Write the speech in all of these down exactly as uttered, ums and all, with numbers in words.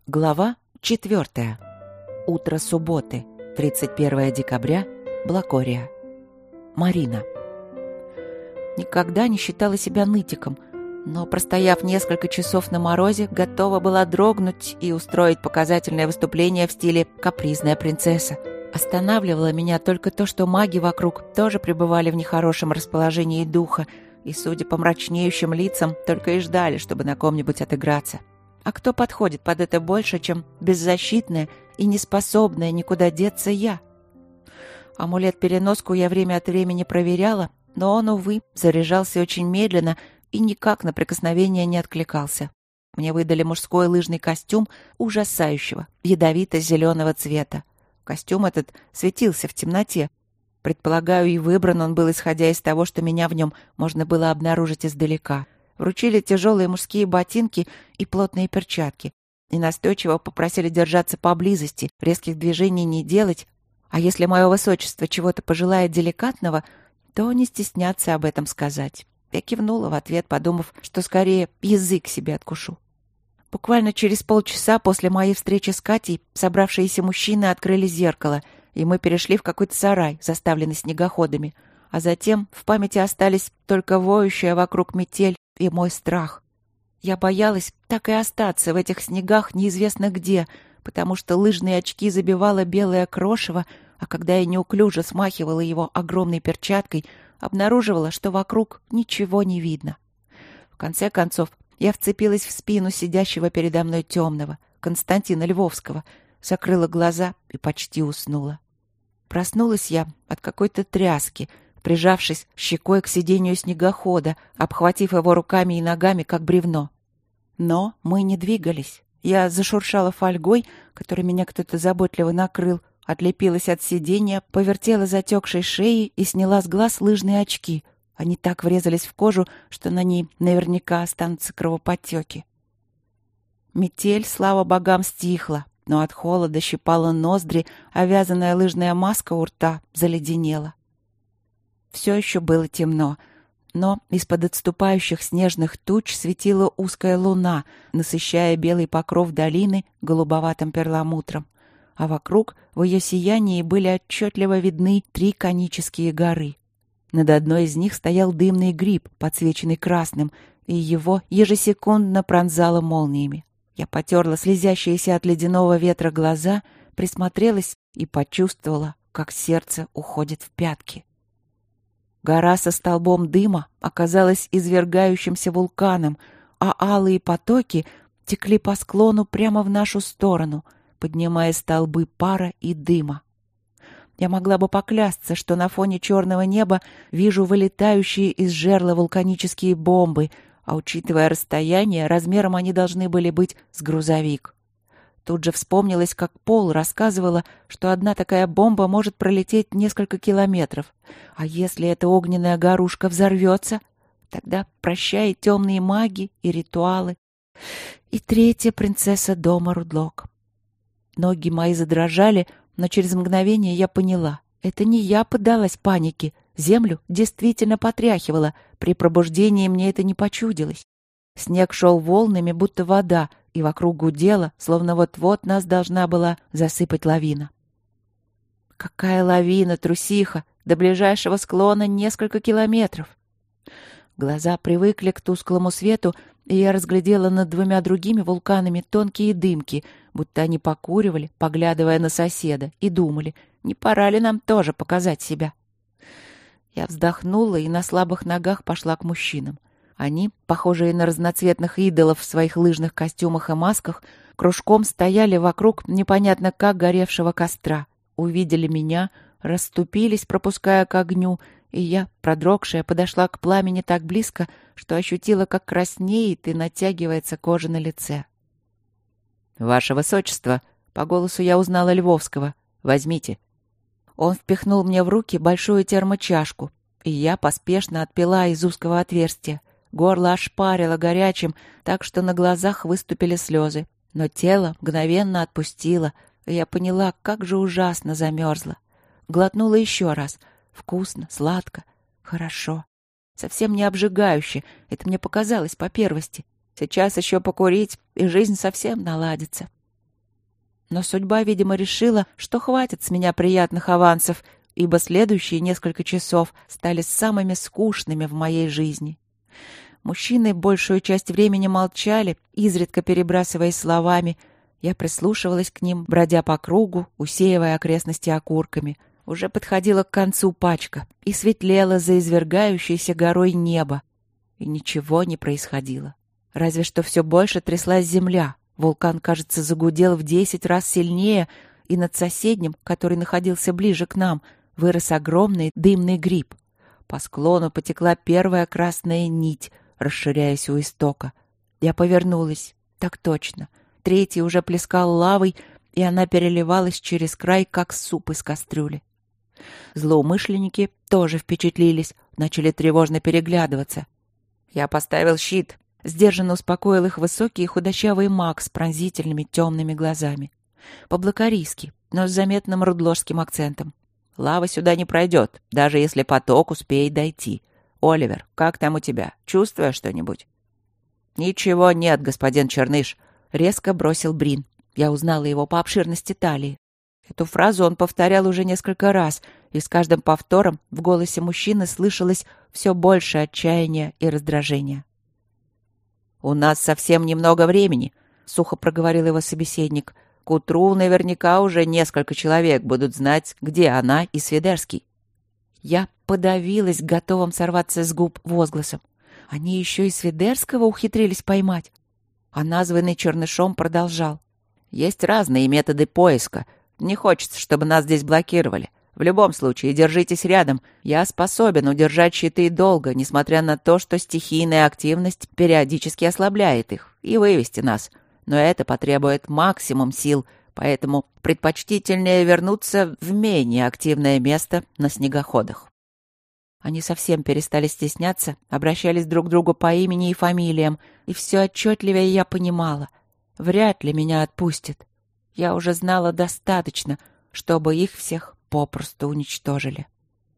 Глава четвертая. Утро субботы, тридцать первое декабря, Блакория. Марина. Никогда не считала себя нытиком, но, простояв несколько часов на морозе, готова была дрогнуть и устроить показательное выступление в стиле «капризная принцесса». Останавливало меня только то, что маги вокруг тоже пребывали в нехорошем расположении духа и, судя по мрачнеющим лицам, только и ждали, чтобы на ком-нибудь отыграться. А кто подходит под это больше, чем беззащитная и неспособная никуда деться я? Амулет-переноску я время от времени проверяла, но он, увы, заряжался очень медленно и никак на прикосновение не откликался. Мне выдали мужской лыжный костюм ужасающего, ядовито-зеленого цвета. Костюм этот светился в темноте. Предполагаю, и выбран он был, исходя из того, что меня в нем можно было обнаружить издалека. Вручили тяжелые мужские ботинки и плотные перчатки. И настойчиво попросили держаться поблизости, резких движений не делать. А если мое высочество чего-то пожелает деликатного, то не стесняться об этом сказать. Я кивнула в ответ, подумав, что скорее язык себе откушу. Буквально через полчаса после моей встречи с Катей собравшиеся мужчины открыли зеркало, и мы перешли в какой-то сарай, заставленный снегоходами. А затем в памяти остались только воющая вокруг метель и мой страх. Я боялась так и остаться в этих снегах неизвестно где, потому что лыжные очки забивало белое крошево, а когда я неуклюже смахивала его огромной перчаткой, обнаруживала, что вокруг ничего не видно. В конце концов, я вцепилась в спину сидящего передо мной темного, Константина Львовского, закрыла глаза и почти уснула. Проснулась я от какой-то тряски, прижавшись щекой к сиденью снегохода, обхватив его руками и ногами, как бревно. Но мы не двигались. Я зашуршала фольгой, которой меня кто-то заботливо накрыл, отлепилась от сиденья, повертела затекшей шеей и сняла с глаз лыжные очки. Они так врезались в кожу, что на ней наверняка останутся кровоподтеки. Метель, слава богам, стихла, но от холода щипала ноздри, а вязаная лыжная маска у рта заледенела. Все еще было темно, но из-под отступающих снежных туч светила узкая луна, насыщая белый покров долины голубоватым перламутром, а вокруг в ее сиянии были отчетливо видны три конические горы. Над одной из них стоял дымный гриб, подсвеченный красным, и его ежесекундно пронзало молниями. Я потерла слезящиеся от ледяного ветра глаза, присмотрелась и почувствовала, как сердце уходит в пятки. Гора со столбом дыма оказалась извергающимся вулканом, а алые потоки текли по склону прямо в нашу сторону, поднимая столбы пара и дыма. Я могла бы поклясться, что на фоне черного неба вижу вылетающие из жерла вулканические бомбы, а учитывая расстояние, размером они должны были быть с грузовик. Тут же вспомнилось, как Пол рассказывала, что одна такая бомба может пролететь несколько километров. А если эта огненная горушка взорвется, тогда прощай темные маги и ритуалы. И третья принцесса дома Рудлок. Ноги мои задрожали, но через мгновение я поняла. Это не я поддалась панике. Землю действительно потряхивала. При пробуждении мне это не почудилось. Снег шел волнами, будто вода, и вокруг гудело, словно вот-вот нас должна была засыпать лавина. Какая лавина, трусиха! До ближайшего склона несколько километров. Глаза привыкли к тусклому свету, и я разглядела над двумя другими вулканами тонкие дымки, будто они покуривали, поглядывая на соседа, и думали, не пора ли нам тоже показать себя. Я вздохнула и на слабых ногах пошла к мужчинам. Они, похожие на разноцветных идолов в своих лыжных костюмах и масках, кружком стояли вокруг непонятно как горевшего костра. Увидели меня, расступились, пропуская к огню, и я, продрогшая, подошла к пламени так близко, что ощутила, как краснеет и натягивается кожа на лице. «Ваше высочество!» — по голосу я узнала Львовского. «Возьмите». Он впихнул мне в руки большую термочашку, и я поспешно отпила из узкого отверстия. Горло ошпарило горячим, так что на глазах выступили слезы. Но тело мгновенно отпустило, и я поняла, как же ужасно замерзла. Глотнула еще раз. Вкусно, сладко, хорошо. Совсем не обжигающе, это мне показалось по первости. Сейчас еще покурить, и жизнь совсем наладится. Но судьба, видимо, решила, что хватит с меня приятных авансов, ибо следующие несколько часов стали самыми скучными в моей жизни. Мужчины большую часть времени молчали, изредка перебрасываясь словами. Я прислушивалась к ним, бродя по кругу, усеивая окрестности окурками. Уже подходила к концу пачка и светлела за извергающейся горой небо. И ничего не происходило. Разве что все больше тряслась земля. Вулкан, кажется, загудел в десять раз сильнее, и над соседним, который находился ближе к нам, вырос огромный дымный гриб. По склону потекла первая красная нить, расширяясь у истока. Я повернулась. Так точно. Третий уже плескал лавой, и она переливалась через край, как суп из кастрюли. Злоумышленники тоже впечатлились, начали тревожно переглядываться. Я поставил щит. Сдержанно успокоил их высокий и худощавый маг с пронзительными темными глазами. По-блокарийски, но с заметным рудложским акцентом. Лава сюда не пройдет, даже если поток успеет дойти. Оливер, как там у тебя? Чувствуешь что-нибудь? Ничего нет, господин Черныш, резко бросил Брин. Я узнала его по обширности талии. Эту фразу он повторял уже несколько раз, и с каждым повтором в голосе мужчины слышалось все больше отчаяния и раздражения. «У нас совсем немного времени», — сухо проговорил его собеседник. «К утру наверняка уже несколько человек будут знать, где она и Свидерский». Я подавилась готовым сорваться с губ возгласом. Они еще и Свидерского ухитрились поймать. А названный Чернышом продолжал. «Есть разные методы поиска. Не хочется, чтобы нас здесь блокировали. В любом случае, держитесь рядом. Я способен удержать щиты долго, несмотря на то, что стихийная активность периодически ослабляет их, и вывести нас. Но это потребует максимум сил, поэтому предпочтительнее вернуться в менее активное место на снегоходах». Они совсем перестали стесняться, обращались друг к другу по имени и фамилиям, и все отчетливее я понимала. Вряд ли меня отпустят. Я уже знала достаточно, чтобы их всех попросту уничтожили.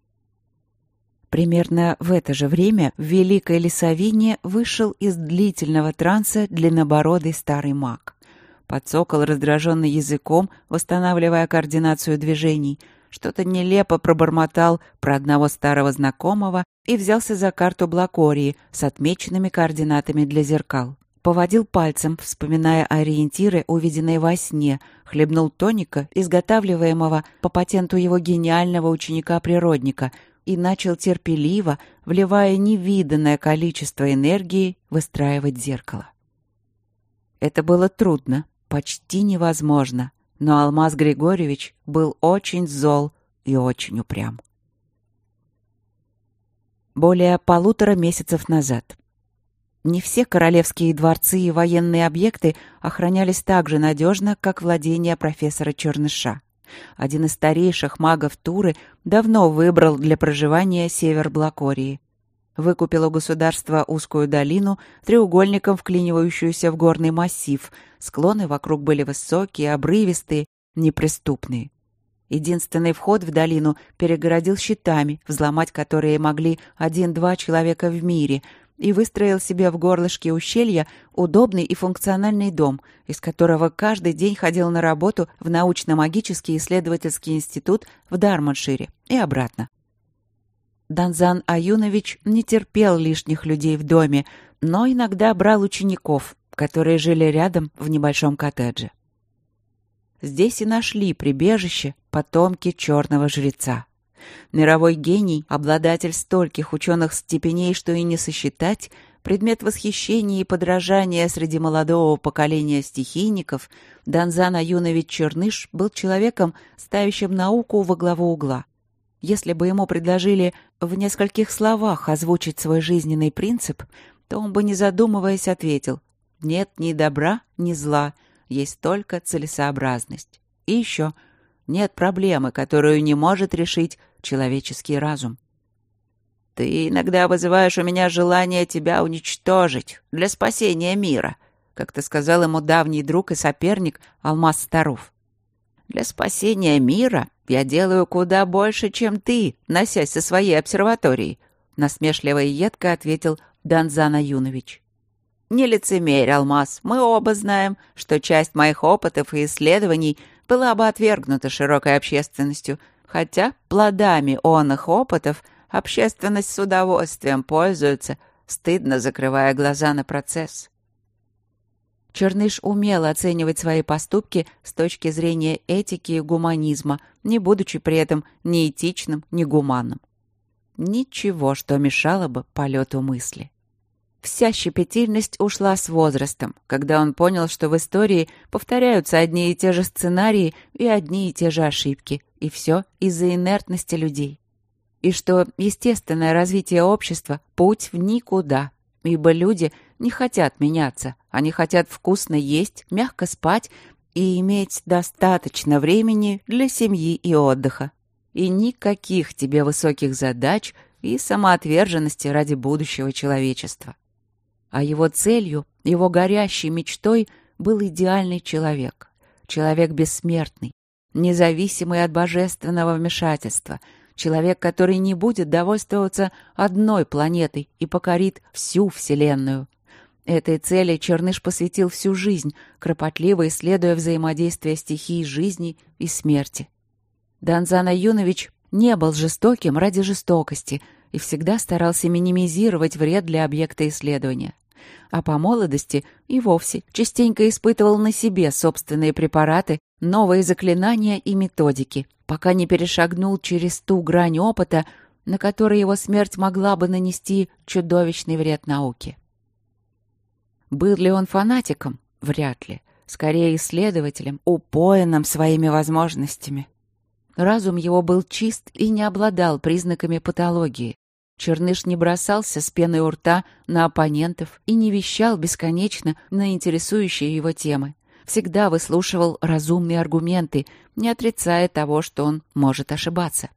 Примерно в это же время в Великой Лесовине вышел из длительного транса длиннобородый старый маг. Подцокал раздраженный языком, восстанавливая координацию движений, что-то нелепо пробормотал про одного старого знакомого и взялся за карту Блакории с отмеченными координатами для зеркал. Поводил пальцем, вспоминая ориентиры, увиденные во сне, хлебнул тоника, изготавливаемого по патенту его гениального ученика-природника, и начал терпеливо, вливая невиданное количество энергии, выстраивать зеркало. Это было трудно, почти невозможно, но Алмаз Григорьевич был очень зол и очень упрям. Более полутора месяцев назад. Не все королевские дворцы и военные объекты охранялись так же надежно, как владения профессора Черныша. Один из старейших магов Туры давно выбрал для проживания север Блакории. Выкупил у государства узкую долину, треугольником вклинивающуюся в горный массив. Склоны вокруг были высокие, обрывистые, неприступные. Единственный вход в долину перегородил щитами, взломать которые могли один-два человека в мире, и выстроил себе в горлышке ущелья удобный и функциональный дом, из которого каждый день ходил на работу в научно-магический исследовательский институт в Дармоншире и обратно. Данзан Аюнович не терпел лишних людей в доме, но иногда брал учеников, которые жили рядом в небольшом коттедже. Здесь и нашли прибежище потомки черного жреца. Мировой гений, обладатель стольких ученых степеней, что и не сосчитать, предмет восхищения и подражания среди молодого поколения стихийников, Данзан Аюнович Черныш был человеком, ставящим науку во главу угла. Если бы ему предложили в нескольких словах озвучить свой жизненный принцип, то он бы, не задумываясь, ответил: «Нет ни добра, ни зла, есть только целесообразность». И еще: «Нет проблемы, которую не может решить человеческий разум». «Ты иногда вызываешь у меня желание тебя уничтожить для спасения мира», как-то сказал ему давний друг и соперник Алмаз Старов. «Для спасения мира я делаю куда больше, чем ты, носясь со своей обсерваторией», насмешливо и едко ответил Данзан Аюнович. Не лицемерь, Алмаз, мы оба знаем, что часть моих опытов и исследований была бы отвергнута широкой общественностью, хотя плодами оных опытов общественность с удовольствием пользуется, стыдно закрывая глаза на процесс. Черныш умел оценивать свои поступки с точки зрения этики и гуманизма, не будучи при этом ни этичным, ни гуманным. Ничего, что мешало бы полету мысли. Вся щепетильность ушла с возрастом, когда он понял, что в истории повторяются одни и те же сценарии и одни и те же ошибки, и все из-за инертности людей. И что естественное развитие общества — путь в никуда, ибо люди не хотят меняться, они хотят вкусно есть, мягко спать и иметь достаточно времени для семьи и отдыха. И никаких тебе высоких задач и самоотверженности ради будущего человечества. А его целью, его горящей мечтой был идеальный человек. Человек бессмертный, независимый от божественного вмешательства. Человек, который не будет довольствоваться одной планетой и покорит всю Вселенную. Этой цели Черныш посвятил всю жизнь, кропотливо исследуя взаимодействие стихий жизни и смерти. Данзан Аюнович не был жестоким ради жестокости и всегда старался минимизировать вред для объекта исследования. А по молодости и вовсе частенько испытывал на себе собственные препараты, новые заклинания и методики, пока не перешагнул через ту грань опыта, на которой его смерть могла бы нанести чудовищный вред науке. Был ли он фанатиком? Вряд ли. Скорее исследователем, упоенным своими возможностями. Разум его был чист и не обладал признаками патологии. Черныш не бросался с пеной у рта на оппонентов и не вещал бесконечно на интересующие его темы. Всегда выслушивал разумные аргументы, не отрицая того, что он может ошибаться.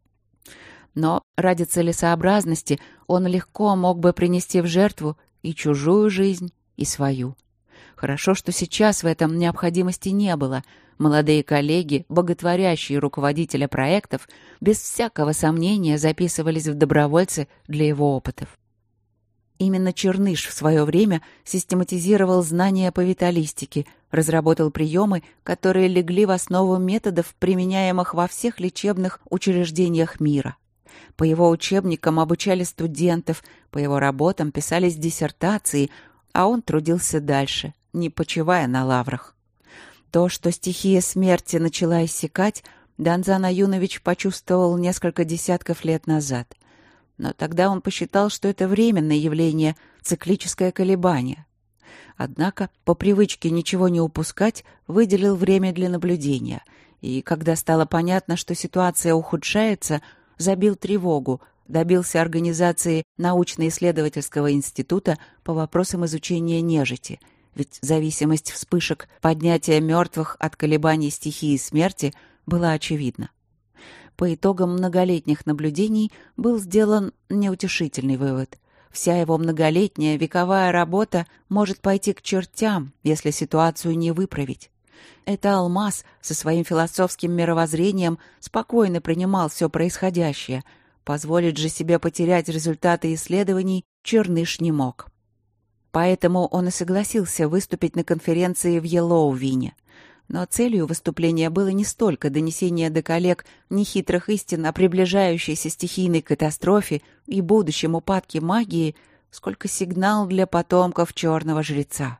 Но ради целесообразности он легко мог бы принести в жертву и чужую жизнь, и свою. Хорошо, что сейчас в этом необходимости не было. Молодые коллеги, боготворящие руководителя проектов, без всякого сомнения записывались в добровольцы для его опытов. Именно Черныш в свое время систематизировал знания по виталистике, разработал приемы, которые легли в основу методов, применяемых во всех лечебных учреждениях мира. По его учебникам обучали студентов, по его работам писались диссертации, а он трудился дальше, не почивая на лаврах. То, что стихия смерти начала иссякать, Данзан Аюнович почувствовал несколько десятков лет назад. Но тогда он посчитал, что это временное явление, циклическое колебание. Однако, по привычке ничего не упускать, выделил время для наблюдения. И когда стало понятно, что ситуация ухудшается, забил тревогу, добился организации научно-исследовательского института по вопросам изучения нежити. Ведь зависимость вспышек поднятия мертвых от колебаний стихии смерти была очевидна. По итогам многолетних наблюдений был сделан неутешительный вывод. Вся его многолетняя вековая работа может пойти к чертям, если ситуацию не выправить. Это Алмаз со своим философским мировоззрением спокойно принимал все происходящее. Позволить же себе потерять результаты исследований Черныш не мог. Поэтому он и согласился выступить на конференции в Йеллоувине. Но целью выступления было не столько донесение до коллег нехитрых истин о приближающейся стихийной катастрофе и будущем упадке магии, сколько сигнал для потомков черного жреца.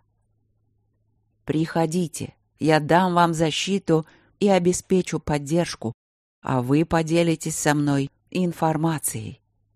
«Приходите, я дам вам защиту и обеспечу поддержку, а вы поделитесь со мной информацией».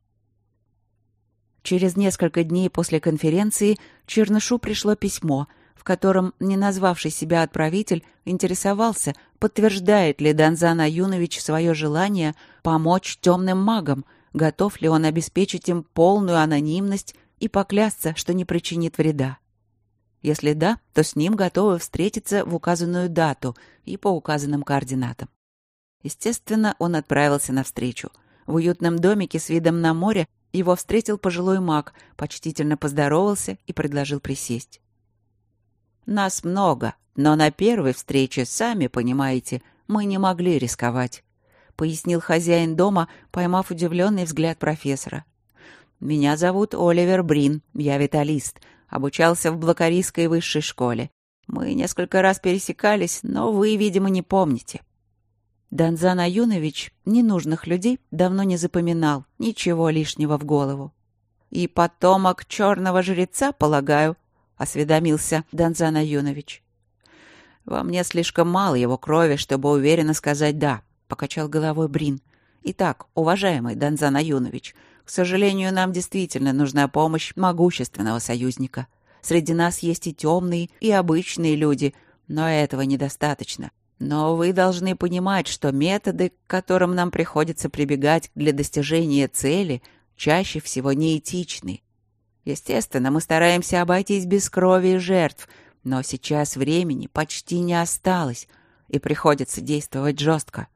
Через несколько дней после конференции Чернышу пришло письмо, в котором не назвавший себя отправитель интересовался, подтверждает ли Данзан Аюнович свое желание помочь темным магам, готов ли он обеспечить им полную анонимность и поклясться, что не причинит вреда. Если да, то с ним готовы встретиться в указанную дату и по указанным координатам. Естественно, он отправился навстречу. В уютном домике с видом на море его встретил пожилой маг, почтительно поздоровался и предложил присесть. «Нас много, но на первой встрече, сами понимаете, мы не могли рисковать», — пояснил хозяин дома, поймав удивленный взгляд профессора. «Меня зовут Оливер Брин, я виталист. Обучался в Блокарийской высшей школе. Мы несколько раз пересекались, но вы, видимо, не помните». Данзан Аюнович ненужных людей давно не запоминал, ничего лишнего в голову. «И потомок черного жреца, полагаю?» — осведомился Данзан Аюнович. «Во мне слишком мало его крови, чтобы уверенно сказать «да», — покачал головой Брин. «Итак, уважаемый Данзан Аюнович, к сожалению, нам действительно нужна помощь могущественного союзника. Среди нас есть и темные, и обычные люди, но этого недостаточно. Но вы должны понимать, что методы, к которым нам приходится прибегать для достижения цели, чаще всего неэтичны. Естественно, мы стараемся обойтись без крови и жертв, но сейчас времени почти не осталось, и приходится действовать жестко».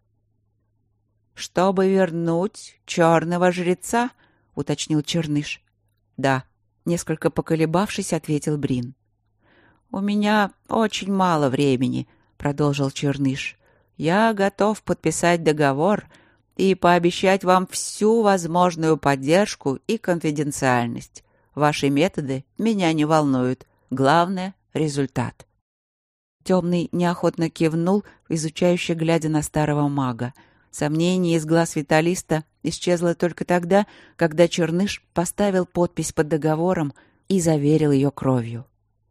«Чтобы вернуть черного жреца?» — уточнил Черныш. «Да», — несколько поколебавшись, ответил Брин. «У меня очень мало времени», — продолжил Черныш. «Я готов подписать договор и пообещать вам всю возможную поддержку и конфиденциальность. Ваши методы меня не волнуют. Главное — результат». Темный неохотно кивнул, изучающе глядя на старого мага. Сомнение из глаз Виталиста исчезло только тогда, когда Черныш поставил подпись под договором и заверил ее кровью.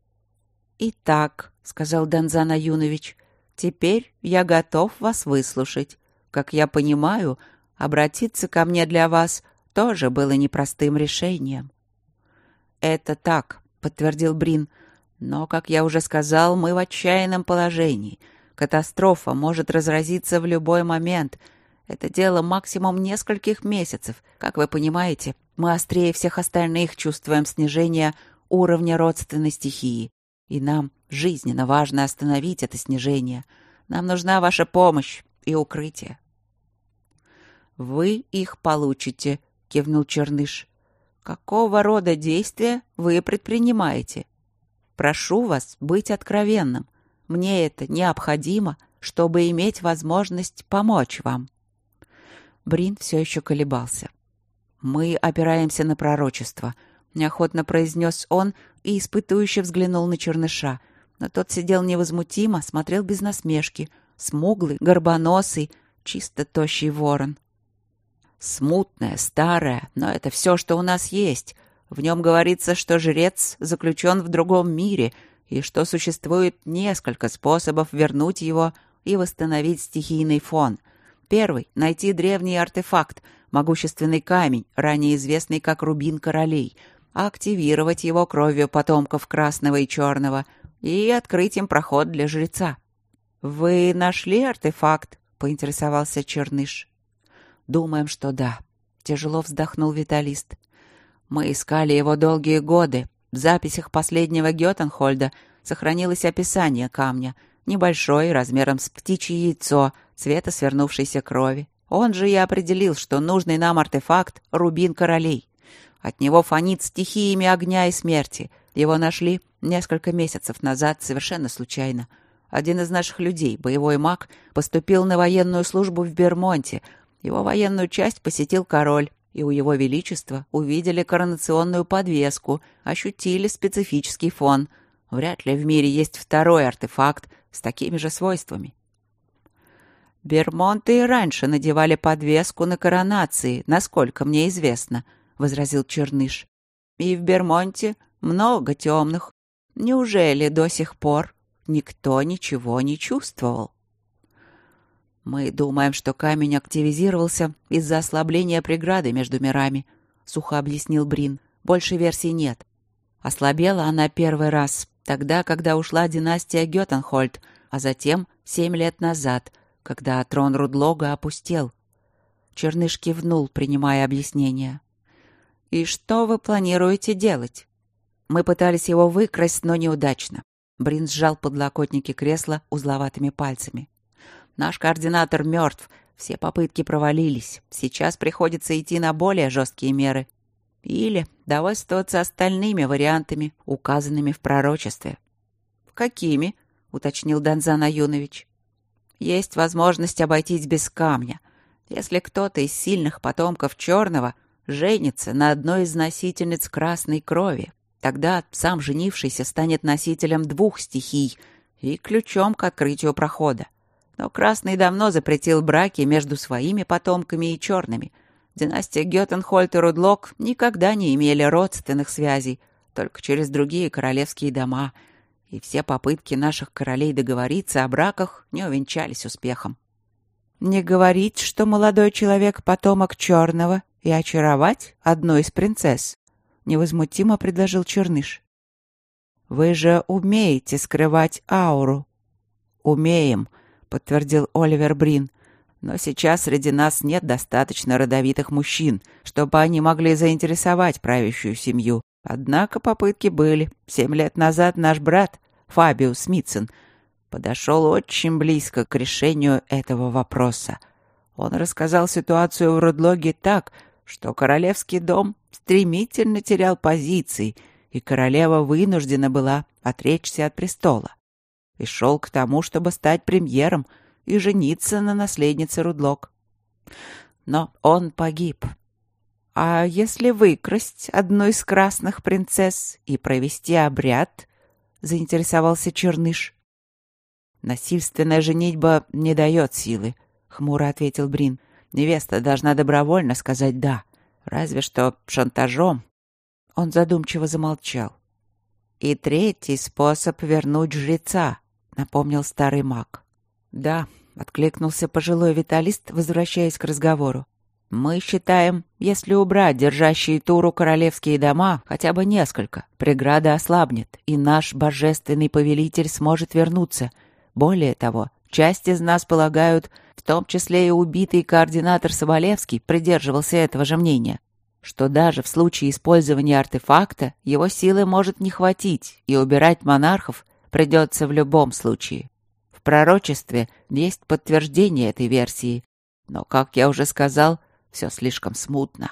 «Итак», — сказал Данзан Аюнович, — «теперь я готов вас выслушать. Как я понимаю, обратиться ко мне для вас тоже было непростым решением». «Это так», — подтвердил Брин, — «но, как я уже сказал, мы в отчаянном положении. Катастрофа может разразиться в любой момент. Это дело максимум нескольких месяцев. Как вы понимаете, мы острее всех остальных чувствуем снижение уровня родственной стихии. И нам жизненно важно остановить это снижение. Нам нужна ваша помощь и укрытие». «Вы их получите», — кивнул Черныш. «Какого рода действия вы предпринимаете? Прошу вас быть откровенным. Мне это необходимо, чтобы иметь возможность помочь вам». Брин все еще колебался. «Мы опираемся на пророчество», — неохотно произнес он и испытующе взглянул на Черныша. Но тот сидел невозмутимо, смотрел без насмешки. Смуглый, горбоносый, чисто тощий ворон. «Смутное, старое, но это все, что у нас есть. В нем говорится, что жрец заключен в другом мире, и что существует несколько способов вернуть его и восстановить стихийный фон. Первый — найти древний артефакт, могущественный камень, ранее известный как Рубин Королей, активировать его кровью потомков Красного и Черного и открыть им проход для жреца». «Вы нашли артефакт?» — поинтересовался Черныш. «Думаем, что да», — тяжело вздохнул Виталист. «Мы искали его долгие годы. В записях последнего Гётенхольда сохранилось описание камня, небольшой, размером с птичье яйцо, цвета свернувшейся крови. Он же и определил, что нужный нам артефакт — Рубин Королей. От него фонит стихиями огня и смерти. Его нашли несколько месяцев назад совершенно случайно. Один из наших людей, боевой маг, поступил на военную службу в Бермонте. Его военную часть посетил король, и у его величества увидели коронационную подвеску, ощутили специфический фон. Вряд ли в мире есть второй артефакт с такими же свойствами». «Бермонты и раньше надевали подвеску на коронации, насколько мне известно», — возразил Черныш. «И в Бермонте много темных. Неужели до сих пор никто ничего не чувствовал?» «Мы думаем, что камень активизировался из-за ослабления преграды между мирами», — сухо объяснил Брин. «Больше версий нет. Ослабела она первый раз, тогда, когда ушла династия Гётенхольд, а затем семь лет назад, когда трон Рудлога опустел». Черныш кивнул, принимая объяснение. «И что вы планируете делать?» «Мы пытались его выкрасть, но неудачно». Брин сжал подлокотники кресла узловатыми пальцами. «Наш координатор мертв. Все попытки провалились. Сейчас приходится идти на более жесткие меры. Или довольствоваться остальными вариантами, указанными в пророчестве». «Какими?» — уточнил Данзан Аюнович. «Есть возможность обойтись без камня. Если кто-то из сильных потомков Черного женится на одной из носительниц красной крови, Тогда сам женившийся станет носителем двух стихий и ключом к открытию прохода. Но Красный давно запретил браки между своими потомками и черными. Династия Геттенхольд и Рудлок никогда не имели родственных связей, только через другие королевские дома, и все попытки наших королей договориться о браках не увенчались успехом. «Не говорить, что молодой человек — потомок черного, и очаровать одну из принцесс», — невозмутимо предложил Черныш. «Вы же умеете скрывать ауру». «Умеем», — подтвердил Оливер Брин. «Но сейчас среди нас нет достаточно родовитых мужчин, чтобы они могли заинтересовать правящую семью. Однако попытки были. Семь лет назад наш брат, Фабиус Смитсон, подошел очень близко к решению этого вопроса. Он рассказал ситуацию в Рудлоге так, что королевский дом стремительно терял позиции, и королева вынуждена была отречься от престола. И шел к тому, чтобы стать премьером и жениться на наследнице Рудлок. Но он погиб. А если выкрасть одну из красных принцесс и провести обряд, заинтересовался Черныш. «Насильственная женитьба не дает силы», — хмуро ответил Брин. «Невеста должна добровольно сказать «да», разве что шантажом». Он задумчиво замолчал. «И третий способ вернуть жреца», — напомнил старый маг. «Да», — откликнулся пожилой виталист, возвращаясь к разговору. «Мы считаем, если убрать держащие туру королевские дома, хотя бы несколько, преграда ослабнет, и наш божественный повелитель сможет вернуться. Более того, часть из нас полагают, в том числе и убитый координатор Соболевский придерживался этого же мнения, что даже в случае использования артефакта его силы может не хватить, и убирать монархов придется в любом случае. В пророчестве есть подтверждение этой версии, но, как я уже сказал, все слишком смутно».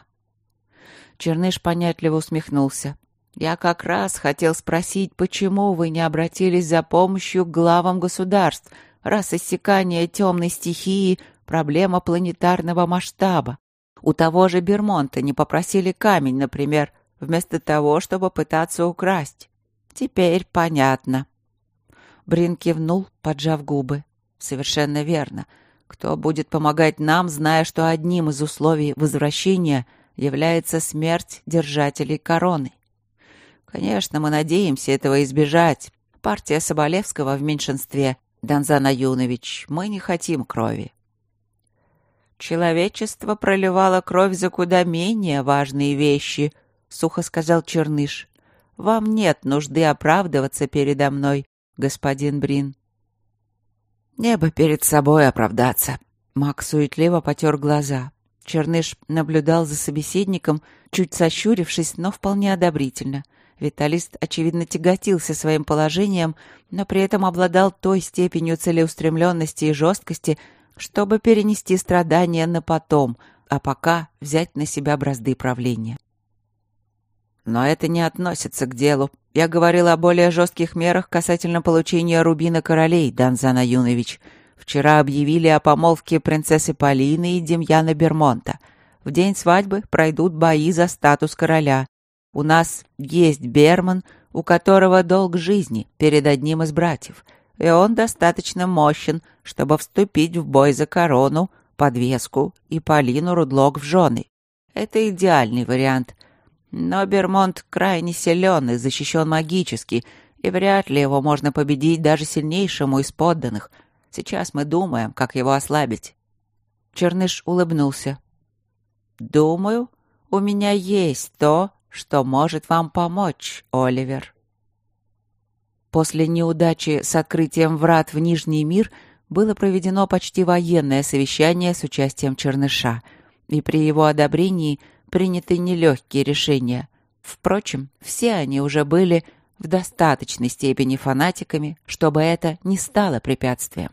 Черныш понятливо усмехнулся. «Я как раз хотел спросить, почему вы не обратились за помощью к главам государств, раз иссякание темной стихии — проблема планетарного масштаба. У того же Бермонта не попросили камень, например, вместо того, чтобы пытаться украсть. Теперь понятно». Брин кивнул, поджав губы. «Совершенно верно. Кто будет помогать нам, зная, что одним из условий возвращения является смерть держателей короны? Конечно, мы надеемся этого избежать. Партия Соболевского в меньшинстве. Данзан Аюнович, мы не хотим крови». «Человечество проливало кровь за куда менее важные вещи», — сухо сказал Черныш. «Вам нет нужды оправдываться передо мной, господин Брин». «Небо перед собой оправдаться». Маг суетливо потер глаза. Черныш наблюдал за собеседником, чуть сощурившись, но вполне одобрительно. Виталист, очевидно, тяготился своим положением, но при этом обладал той степенью целеустремленности и жесткости, чтобы перенести страдания на потом, а пока взять на себя бразды правления. «Но это не относится к делу. Я говорил о более жестких мерах касательно получения рубина королей, Данзан Аюнович. Вчера объявили о помолвке принцессы Полины и Демьяна Бермонта. В день свадьбы пройдут бои за статус короля. У нас есть Берман, у которого долг жизни перед одним из братьев, и он достаточно мощен, чтобы вступить в бой за корону, подвеску и Полину Рудлок в жены. Это идеальный вариант. Но Бермонт крайне силен и защищен магически, и вряд ли его можно победить даже сильнейшему из подданных. Сейчас мы думаем, как его ослабить». Черныш улыбнулся. «Думаю, у меня есть то, что может вам помочь, Оливер». После неудачи с открытием врат в Нижний мир было проведено почти военное совещание с участием Черныша, и при его одобрении приняты нелегкие решения. Впрочем, все они уже были в достаточной степени фанатиками, чтобы это не стало препятствием.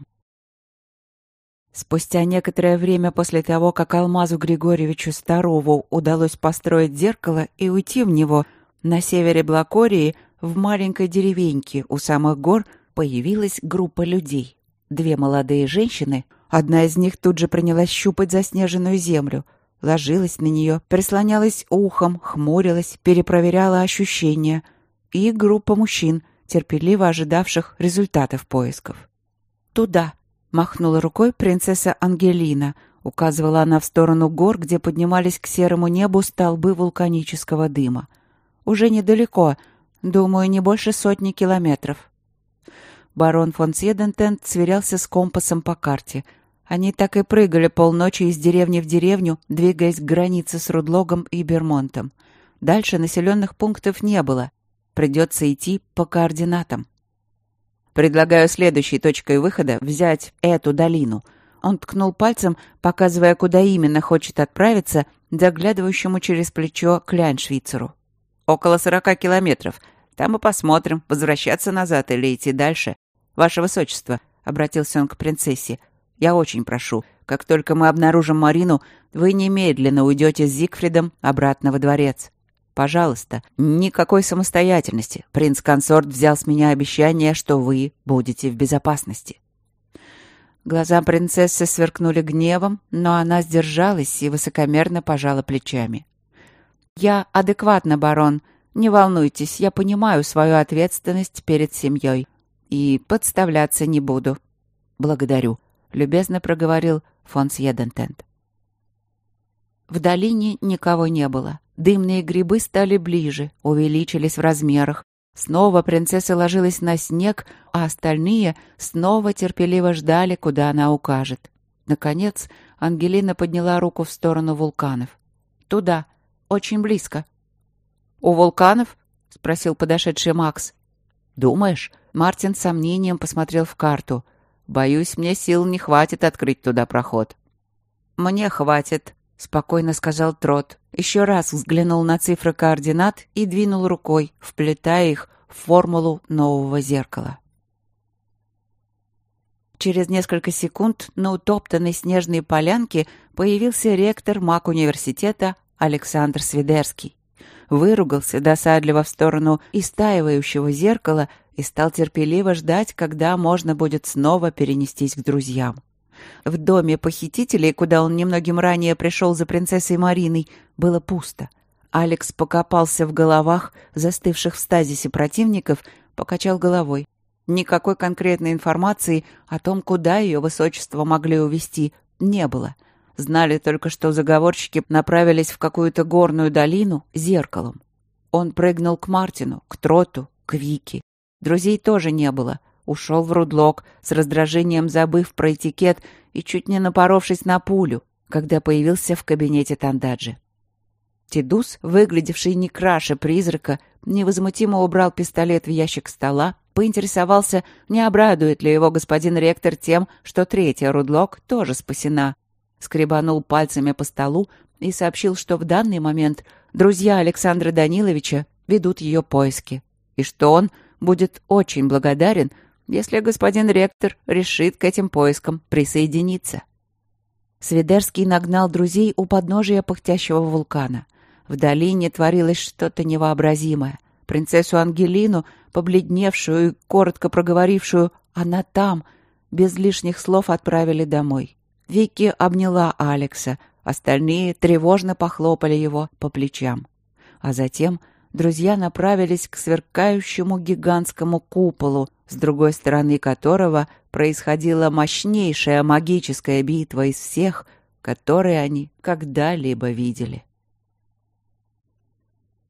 Спустя некоторое время после того, как Алмазу Григорьевичу Старову удалось построить зеркало и уйти в него, на севере Блакории, в маленькой деревеньке у самых гор, появилась группа людей. Две молодые женщины, одна из них тут же принялась щупать заснеженную землю, ложилась на нее, прислонялась ухом, хмурилась, перепроверяла ощущения. и группа мужчин, терпеливо ожидавших результатов поисков. «Туда!» — махнула рукой принцесса Ангелина. Указывала она в сторону гор, где поднимались к серому небу столбы вулканического дыма. «Уже недалеко. Думаю, не больше сотни километров». Барон фон Седентент сверялся с компасом по карте. Они так и прыгали полночи из деревни в деревню, двигаясь к границе с Рудлогом и Бермонтом. Дальше населенных пунктов не было. Придется идти по координатам. «Предлагаю следующей точкой выхода взять эту долину». Он ткнул пальцем, показывая, куда именно хочет отправиться, заглядывающему через плечо Кляйншвицеру. «Около сорока километров. Там и посмотрим, возвращаться назад или идти дальше. Ваше Высочество», — обратился он к принцессе, — «я очень прошу, как только мы обнаружим Марину, вы немедленно уйдете с Зигфридом обратно во дворец. Пожалуйста, никакой самостоятельности. Принц-консорт взял с меня обещание, что вы будете в безопасности». Глаза принцессы сверкнули гневом, но она сдержалась и высокомерно пожала плечами. «Я адекватна, барон. Не волнуйтесь, я понимаю свою ответственность перед семьей. И подставляться не буду». «Благодарю», — любезно проговорил фон Сьедентент. В долине никого не было. Дымные грибы стали ближе, увеличились в размерах. Снова принцесса ложилась на снег, а остальные снова терпеливо ждали, куда она укажет. Наконец, Ангелина подняла руку в сторону вулканов. «Туда. Очень близко». «У вулканов?» — спросил подошедший Макс. «Думаешь?» — Мартин с сомнением посмотрел в карту. «Боюсь, мне сил не хватит открыть туда проход». «Мне хватит», — спокойно сказал Трот. Еще раз взглянул на цифры координат и двинул рукой, вплетая их в формулу нового зеркала. Через несколько секунд на утоптанной снежной полянке появился ректор маг-университета Александр Свидерский. Выругался досадливо в сторону истаивающего зеркала и стал терпеливо ждать, когда можно будет снова перенестись к друзьям. В доме похитителей, куда он немногим ранее пришел за принцессой Мариной, было пусто. Алекс покопался в головах застывших в стазисе противников, покачал головой. Никакой конкретной информации о том, куда ее высочество могли увезти, не было. Знали только, что заговорщики направились в какую-то горную долину зеркалом. Он прыгнул к Мартину, к Троту, к Вике. Друзей тоже не было. Ушел в Рудлок, с раздражением забыв про этикет и чуть не напоровшись на пулю, когда появился в кабинете Тандаджи. Тидус, выглядевший не краше призрака, невозмутимо убрал пистолет в ящик стола, поинтересовался, не обрадует ли его господин ректор тем, что третья Рудлок тоже спасена. Скребанул пальцами по столу и сообщил, что в данный момент друзья Александра Даниловича ведут ее поиски, и что он будет очень благодарен, если господин ректор решит к этим поискам присоединиться. Свидерский нагнал друзей у подножия пыхтящего вулкана. В долине творилось что-то невообразимое. Принцессу Ангелину, побледневшую и коротко проговорившую «она там», без лишних слов отправили домой. Вики обняла Алекса, остальные тревожно похлопали его по плечам. А затем друзья направились к сверкающему гигантскому куполу, с другой стороны которого происходила мощнейшая магическая битва из всех, которые они когда-либо видели.